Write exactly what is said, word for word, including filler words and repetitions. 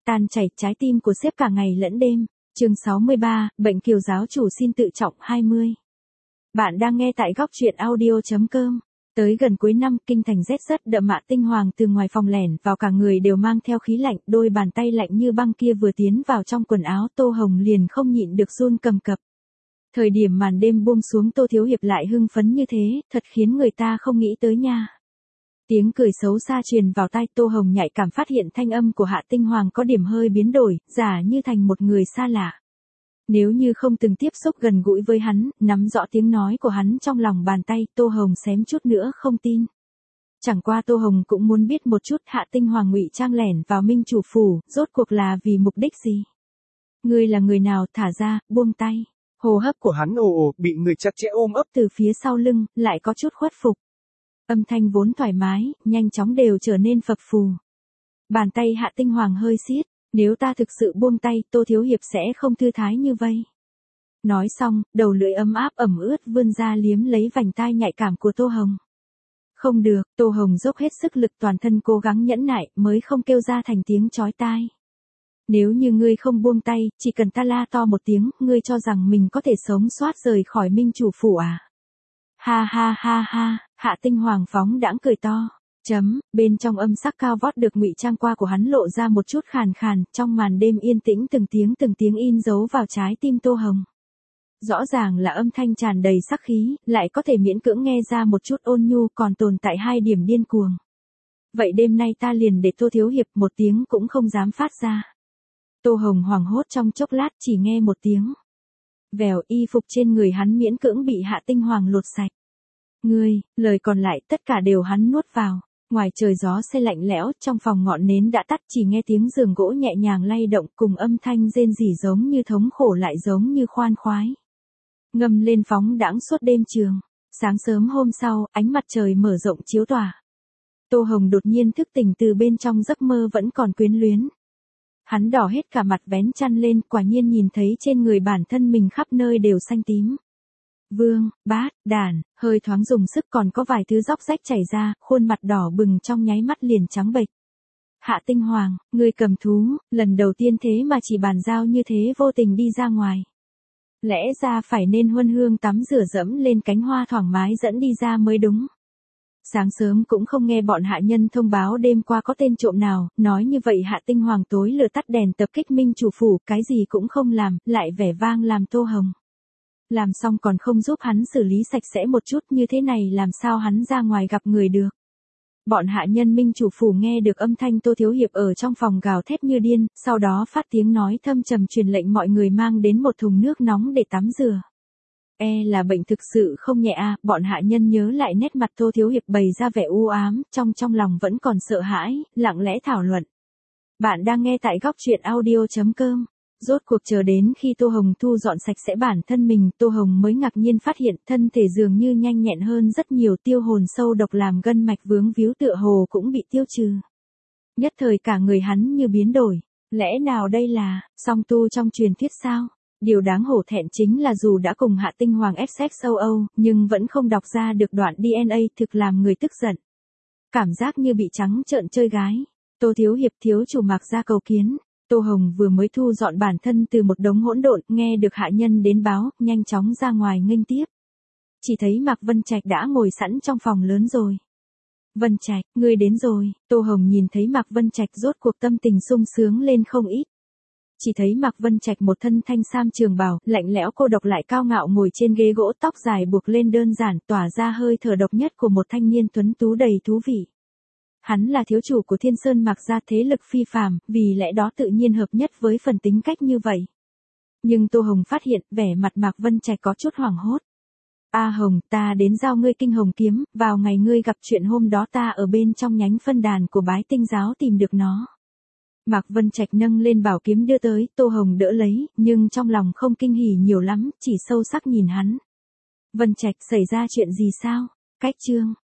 tan chảy trái tim của sếp cả ngày lẫn đêm. Chương sáu mươi ba, bệnh kiều giáo chủ xin tự trọng hai mươi. Bạn đang nghe tại góc truyện audio chấm com. Tới gần cuối năm, kinh thành rét rất đậm. Mạ Tinh Hoàng từ ngoài phòng lẻn vào, cả người đều mang theo khí lạnh, đôi bàn tay lạnh như băng kia vừa tiến vào trong quần áo Tô Hồng liền không nhịn được run cầm cập. Thời điểm màn đêm buông xuống, Tô Thiếu Hiệp lại hưng phấn như thế, thật khiến người ta không nghĩ tới nha. Tiếng cười xấu xa truyền vào tai, Tô Hồng nhạy cảm phát hiện thanh âm của Hạ Tinh Hoàng có điểm hơi biến đổi, giả như thành một người xa lạ. Nếu như không từng tiếp xúc gần gũi với hắn, nắm rõ tiếng nói của hắn trong lòng bàn tay, Tô Hồng xém chút nữa không tin. Chẳng qua Tô Hồng cũng muốn biết một chút Hạ Tinh Hoàng ngụy trang lẻn vào Minh chủ phủ, rốt cuộc là vì mục đích gì? Ngươi là người nào, thả ra, buông tay. Hô hấp của hắn ồ ồ, bị người chặt chẽ ôm ấp từ phía sau lưng, lại có chút khuất phục. Âm thanh vốn thoải mái, nhanh chóng đều trở nên phập phù. Bàn tay Hạ Tinh Hoàng hơi siết, nếu ta thực sự buông tay, Tô Thiếu Hiệp sẽ không thư thái như vây. Nói xong, đầu lưỡi ấm áp ẩm ướt vươn ra liếm lấy vành tai nhạy cảm của Tô Hồng. Không được, Tô Hồng dốc hết sức lực, toàn thân cố gắng nhẫn nại mới không kêu ra thành tiếng chói tai. Nếu như ngươi không buông tay, chỉ cần ta la to một tiếng, ngươi cho rằng mình có thể sống sót rời khỏi Minh chủ phủ à? Ha ha ha ha, Hạ Tinh Hoàng phóng đãng cười to. Chấm, bên trong âm sắc cao vót được ngụy trang qua của hắn lộ ra một chút khàn khàn, trong màn đêm yên tĩnh từng tiếng từng tiếng in dấu vào trái tim Tô Hồng. Rõ ràng là âm thanh tràn đầy sắc khí, lại có thể miễn cưỡng nghe ra một chút ôn nhu, còn tồn tại hai điểm điên cuồng. Vậy đêm nay ta liền để Tô Thiếu Hiệp một tiếng cũng không dám phát ra. Tô Hồng hoảng hốt trong chốc lát, chỉ nghe một tiếng. Vèo, y phục trên người hắn miễn cưỡng bị Hạ Tinh Hoàng lột sạch. Ngươi, lời còn lại tất cả đều hắn nuốt vào. Ngoài trời gió se lạnh lẽo, trong phòng ngọn nến đã tắt, chỉ nghe tiếng giường gỗ nhẹ nhàng lay động cùng âm thanh rên rỉ giống như thống khổ lại giống như khoan khoái. Ngâm lên phóng đãng suốt đêm trường. Sáng sớm hôm sau, ánh mặt trời mở rộng chiếu tỏa. Tô Hồng đột nhiên thức tỉnh từ bên trong giấc mơ vẫn còn quyến luyến. Hắn đỏ hết cả mặt vén chăn lên, quả nhiên nhìn thấy trên người bản thân mình khắp nơi đều xanh tím. Vương, bát, đàn, hơi thoáng dùng sức, còn có vài thứ róc rách chảy ra, khuôn mặt đỏ bừng trong nháy mắt liền trắng bệch. Hạ Tinh Hoàng, ngươi cầm thú, lần đầu tiên thế mà chỉ bàn giao như thế vô tình đi ra ngoài. Lẽ ra phải nên huân hương tắm rửa dẫm lên cánh hoa thoải mái dẫn đi ra mới đúng. Sáng sớm cũng không nghe bọn hạ nhân thông báo đêm qua có tên trộm nào, nói như vậy Hạ Tinh Hoàng tối lửa tắt đèn tập kích Minh chủ phủ, cái gì cũng không làm, lại vẻ vang làm Tô Hồng. Làm xong còn không giúp hắn xử lý sạch sẽ một chút, như thế này làm sao hắn ra ngoài gặp người được. Bọn hạ nhân Minh chủ phủ nghe được âm thanh Tô Thiếu Hiệp ở trong phòng gào thét như điên, sau đó phát tiếng nói thâm trầm truyền lệnh mọi người mang đến một thùng nước nóng để tắm rửa. E là bệnh thực sự không nhẹ à, bọn hạ nhân nhớ lại nét mặt Tô Thiếu Hiệp bày ra vẻ u ám, trong trong lòng vẫn còn sợ hãi, lặng lẽ thảo luận. Bạn đang nghe tại góc truyện audio chấm com. Rốt cuộc chờ đến khi Tô Hồng thu dọn sạch sẽ bản thân mình, Tô Hồng mới ngạc nhiên phát hiện thân thể dường như nhanh nhẹn hơn rất nhiều, tiêu hồn sâu độc làm gân mạch vướng víu tựa hồ cũng bị tiêu trừ. Nhất thời cả người hắn như biến đổi, lẽ nào đây là song tu trong truyền thuyết sao? Điều đáng hổ thẹn chính là dù đã cùng Hạ Tinh Hoàng ép sex châu Âu, nhưng vẫn không đọc ra được đoạn đê en a, thực làm người tức giận. Cảm giác như bị trắng trợn chơi gái. Tô Thiếu Hiệp thiếu chủ Mạc ra cầu kiến. Tô Hồng vừa mới thu dọn bản thân từ một đống hỗn độn, nghe được hạ nhân đến báo, nhanh chóng ra ngoài nghênh tiếp. Chỉ thấy Mạc Vân Trạch đã ngồi sẵn trong phòng lớn rồi. Vân Trạch, ngươi đến rồi. Tô Hồng nhìn thấy Mạc Vân Trạch rốt cuộc tâm tình sung sướng lên không ít. Chỉ thấy Mạc Vân Trạch một thân thanh sam trường bào, lạnh lẽo cô độc lại cao ngạo ngồi trên ghế gỗ, tóc dài buộc lên đơn giản, tỏa ra hơi thở độc nhất của một thanh niên tuấn tú đầy thú vị. Hắn là thiếu chủ của Thiên Sơn Mạc gia, thế lực phi phàm, vì lẽ đó tự nhiên hợp nhất với phần tính cách như vậy. Nhưng Tô Hồng phát hiện vẻ mặt Mạc Vân Trạch có chút hoảng hốt. A Hồng, ta đến giao ngươi kinh hồng kiếm, vào ngày ngươi gặp chuyện hôm đó ta ở bên trong nhánh phân đàn của Bái Tinh giáo tìm được nó. Mạc Vân Trạch nâng lên bảo kiếm đưa tới, Tô Hồng đỡ lấy, nhưng trong lòng không kinh hỉ nhiều lắm, chỉ sâu sắc nhìn hắn. Vân Trạch, xảy ra chuyện gì sao? Cách chương